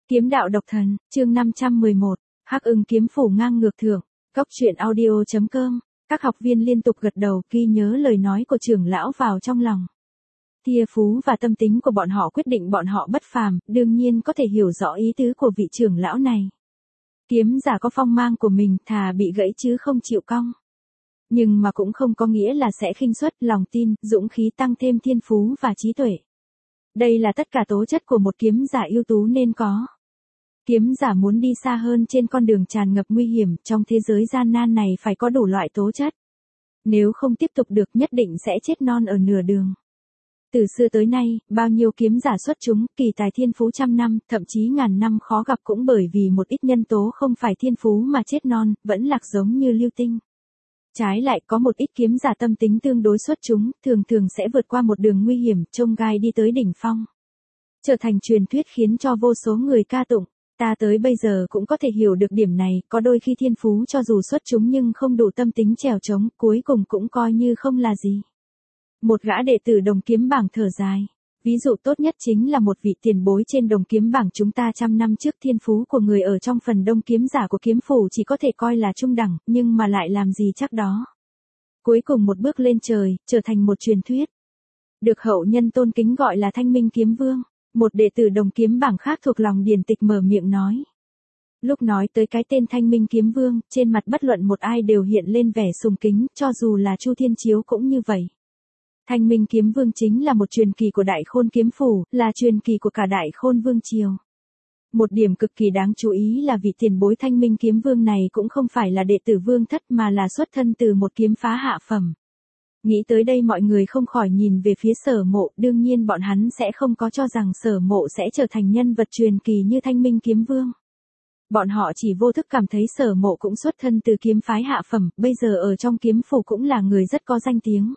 Kiếm đạo độc thần, chương 511, Hắc Ưng kiếm phủ ngang ngược thượng. Cốc truyện audio.com. Các học viên liên tục gật đầu ghi nhớ lời nói của trưởng lão vào trong lòng. Thiên phú và tâm tính của bọn họ quyết định bọn họ bất phàm, đương nhiên có thể hiểu rõ ý tứ của vị trưởng lão này. Kiếm giả có phong mang của mình, thà bị gãy chứ không chịu cong. Nhưng mà cũng không có nghĩa là sẽ khinh suất, lòng tin, dũng khí tăng thêm thiên phú và trí tuệ. Đây là tất cả tố chất của một kiếm giả ưu tú nên có. Kiếm giả muốn đi xa hơn trên con đường tràn ngập nguy hiểm, trong thế giới gian nan này phải có đủ loại tố chất. Nếu không tiếp tục được nhất định sẽ chết non ở nửa đường. Từ xưa tới nay, bao nhiêu kiếm giả xuất chúng, kỳ tài thiên phú trăm năm, thậm chí ngàn năm khó gặp cũng bởi vì một ít nhân tố không phải thiên phú mà chết non, vẫn lạc giống như lưu tinh. Trái lại có một ít kiếm giả tâm tính tương đối xuất chúng, thường thường sẽ vượt qua một đường nguy hiểm, chông gai đi tới đỉnh phong. Trở thành truyền thuyết khiến cho vô số người ca tụng. Ta tới bây giờ cũng có thể hiểu được điểm này, có đôi khi thiên phú cho dù xuất chúng nhưng không đủ tâm tính trèo trống, cuối cùng cũng coi như không là gì. Một gã đệ tử đồng kiếm bảng thở dài. Ví dụ tốt nhất chính là một vị tiền bối trên đồng kiếm bảng chúng ta trăm năm trước, thiên phú của người ở trong phần đông kiếm giả của kiếm phủ chỉ có thể coi là trung đẳng, nhưng mà lại làm gì chắc đó. Cuối cùng một bước lên trời, trở thành một truyền thuyết. Được hậu nhân tôn kính gọi là Thanh Minh Kiếm Vương. Một đệ tử đồng kiếm bảng khác thuộc lòng điển tịch mở miệng nói. Lúc nói tới cái tên Thanh Minh Kiếm Vương, trên mặt bất luận một ai đều hiện lên vẻ sùng kính, cho dù là Chu Thiên Chiếu cũng như vậy. Thanh Minh Kiếm Vương chính là một truyền kỳ của Đại Khôn Kiếm Phủ, là truyền kỳ của cả Đại Khôn Vương Triều. Một điểm cực kỳ đáng chú ý là vị tiền bối Thanh Minh Kiếm Vương này cũng không phải là đệ tử Vương Thất mà là xuất thân từ một kiếm phá hạ phẩm. Nghĩ tới đây mọi người không khỏi nhìn về phía Sở Mộ, đương nhiên bọn hắn sẽ không có cho rằng Sở Mộ sẽ trở thành nhân vật truyền kỳ như Thanh Minh Kiếm Vương. Bọn họ chỉ vô thức cảm thấy Sở Mộ cũng xuất thân từ kiếm phái hạ phẩm, bây giờ ở trong kiếm phủ cũng là người rất có danh tiếng.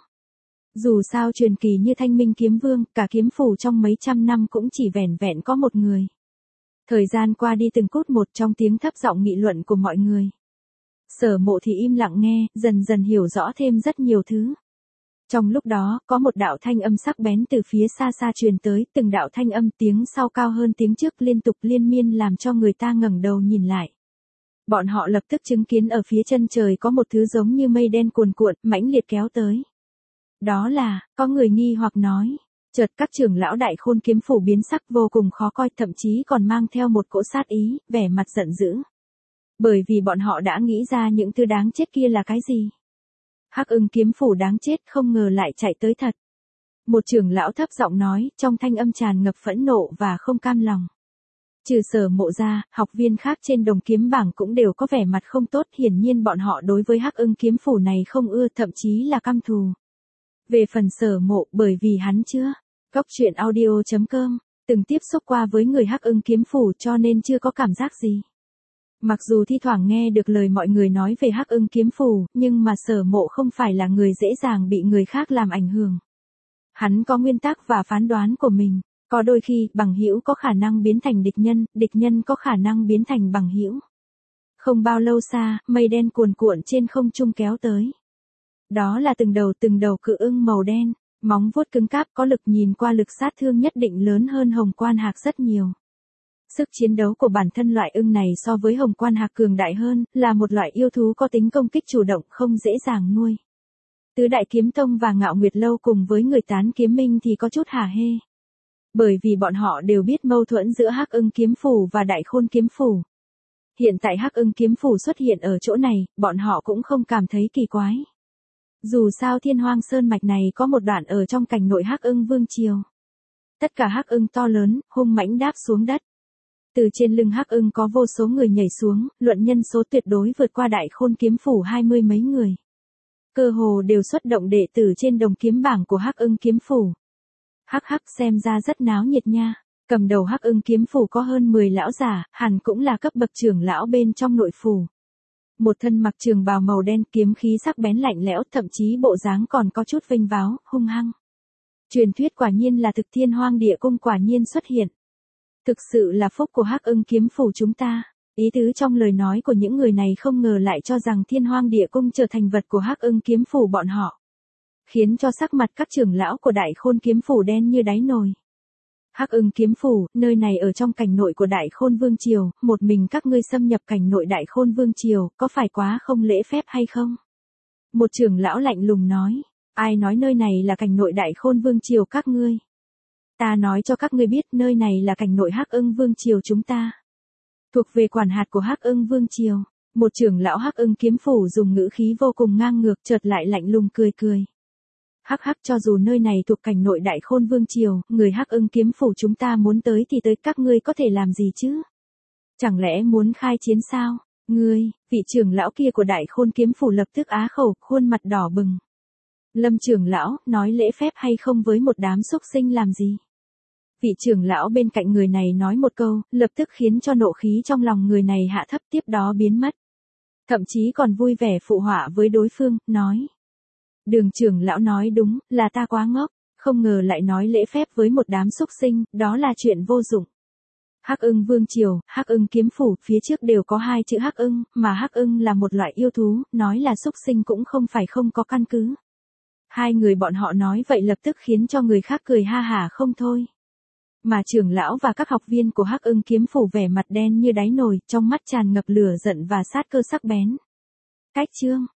Dù sao truyền kỳ như Thanh Minh Kiếm Vương, cả kiếm phủ trong mấy trăm năm cũng chỉ vẻn vẹn có một người. Thời gian qua đi từng cút một trong tiếng thấp giọng nghị luận của mọi người. Sở Mộ thì im lặng nghe, dần dần hiểu rõ thêm rất nhiều thứ. Trong lúc đó, có một đạo thanh âm sắc bén từ phía xa xa truyền tới, từng đạo thanh âm tiếng sau cao hơn tiếng trước liên tục liên miên làm cho người ta ngẩng đầu nhìn lại. Bọn họ lập tức chứng kiến ở phía chân trời có một thứ giống như mây đen cuồn cuộn, mãnh liệt kéo tới. Đó là, có người nghi hoặc nói, chợt các trưởng lão Đại Khôn Kiếm Phủ biến sắc vô cùng khó coi, thậm chí còn mang theo một cỗ sát ý, vẻ mặt giận dữ. Bởi vì bọn họ đã nghĩ ra những thứ đáng chết kia là cái gì. Hắc Ưng kiếm phủ đáng chết không ngờ lại chạy tới thật. Một trưởng lão thấp giọng nói, trong thanh âm tràn ngập phẫn nộ và không cam lòng. Trừ Sở Mộ ra, học viên khác trên đồng kiếm bảng cũng đều có vẻ mặt không tốt, hiển nhiên bọn họ đối với Hắc Ưng kiếm phủ này không ưa, thậm chí là căm thù. Về phần Sở Mộ, bởi vì hắn chưa, Cốc truyện audio.com, từng tiếp xúc qua với người Hắc Ưng kiếm phủ cho nên chưa có cảm giác gì. Mặc dù thi thoảng nghe được lời mọi người nói về Hắc Ưng kiếm phủ, nhưng mà Sở Mộ không phải là người dễ dàng bị người khác làm ảnh hưởng. Hắn có nguyên tắc và phán đoán của mình, có đôi khi bằng hữu có khả năng biến thành địch nhân có khả năng biến thành bằng hữu. Không bao lâu xa, mây đen cuồn cuộn trên không trung kéo tới. Đó là từng đầu cự ưng màu đen, móng vuốt cứng cáp có lực, nhìn qua lực sát thương nhất định lớn hơn Hồng Quan Hạc rất nhiều. Sức chiến đấu của bản thân loại ưng này so với Hồng Quan Hạc cường đại hơn, là một loại yêu thú có tính công kích chủ động, không dễ dàng nuôi. Tứ Đại Kiếm Tông và Ngạo Nguyệt Lâu cùng với người Tán Kiếm Minh thì có chút hả hê. Bởi vì bọn họ đều biết mâu thuẫn giữa Hắc Ưng kiếm phủ và Đại Khôn kiếm phủ. Hiện tại Hắc Ưng kiếm phủ xuất hiện ở chỗ này, bọn họ cũng không cảm thấy kỳ quái. Dù sao Thiên Hoang Sơn mạch này có một đoạn ở trong cảnh nội Hắc Ưng Vương Triều. Tất cả Hắc Ưng to lớn, hung mãnh đáp xuống đất. Từ trên lưng Hắc Ưng có vô số người nhảy xuống, luận nhân số tuyệt đối vượt qua Đại Khôn kiếm phủ 20 mấy người. Cơ hồ đều xuất động đệ tử trên đồng kiếm bảng của Hắc Ưng kiếm phủ. Hắc hắc, xem ra rất náo nhiệt nha. Cầm đầu Hắc Ưng kiếm phủ có hơn 10 lão giả, hẳn cũng là cấp bậc trưởng lão bên trong nội phủ. Một thân mặc trường bào màu đen, kiếm khí sắc bén lạnh lẽo, thậm chí bộ dáng còn có chút vênh váo, hung hăng. Truyền thuyết quả nhiên là thực, Thiên Hoang Địa Cung quả nhiên xuất hiện. Thực sự là phúc của Hắc Ưng kiếm phủ chúng ta. Ý tứ trong lời nói của những người này không ngờ lại cho rằng Thiên Hoang Địa Cung trở thành vật của Hắc Ưng kiếm phủ bọn họ. Khiến cho sắc mặt các trưởng lão của Đại Khôn kiếm phủ đen như đáy nồi. Hắc Ưng kiếm phủ, nơi này ở trong cảnh nội của Đại Khôn Vương Triều, một mình các ngươi xâm nhập cảnh nội Đại Khôn Vương Triều, có phải quá không lễ phép hay không? Một trưởng lão lạnh lùng nói, ai nói nơi này là cảnh nội Đại Khôn Vương Triều các ngươi? Ta nói cho các ngươi biết nơi này là cảnh nội Hắc Ưng Vương Triều chúng ta. Thuộc về quản hạt của Hắc Ưng Vương Triều. Một trưởng lão Hắc Ưng kiếm phủ dùng ngữ khí vô cùng ngang ngược chợt lại lạnh lùng cười cười. Hắc hắc, cho dù nơi này thuộc cảnh nội Đại Khôn Vương Triều, người Hắc Ưng kiếm phủ chúng ta muốn tới thì tới, các ngươi có thể làm gì chứ? Chẳng lẽ muốn khai chiến sao? Ngươi, vị trưởng lão kia của Đại Khôn kiếm phủ lập tức á khẩu, khuôn mặt đỏ bừng. Lâm trưởng lão, nói lễ phép hay không với một đám xúc sinh làm gì? Vị trưởng lão bên cạnh người này nói một câu, lập tức khiến cho nộ khí trong lòng người này hạ thấp, tiếp đó biến mất. Thậm chí còn vui vẻ phụ họa với đối phương, nói. Đường trưởng lão nói đúng, là ta quá ngốc, không ngờ lại nói lễ phép với một đám xúc sinh, đó là chuyện vô dụng. Hắc Ưng Vương Triều, Hắc Ưng kiếm phủ, phía trước đều có hai chữ Hắc Ưng, mà Hắc Ưng là một loại yêu thú, nói là xúc sinh cũng không phải không có căn cứ. Hai người bọn họ nói vậy lập tức khiến cho người khác cười ha hả không thôi. Mà trưởng lão và các học viên của Hắc Ưng kiếm phủ vẻ mặt đen như đáy nồi, trong mắt tràn ngập lửa giận và sát cơ sắc bén. Cách chương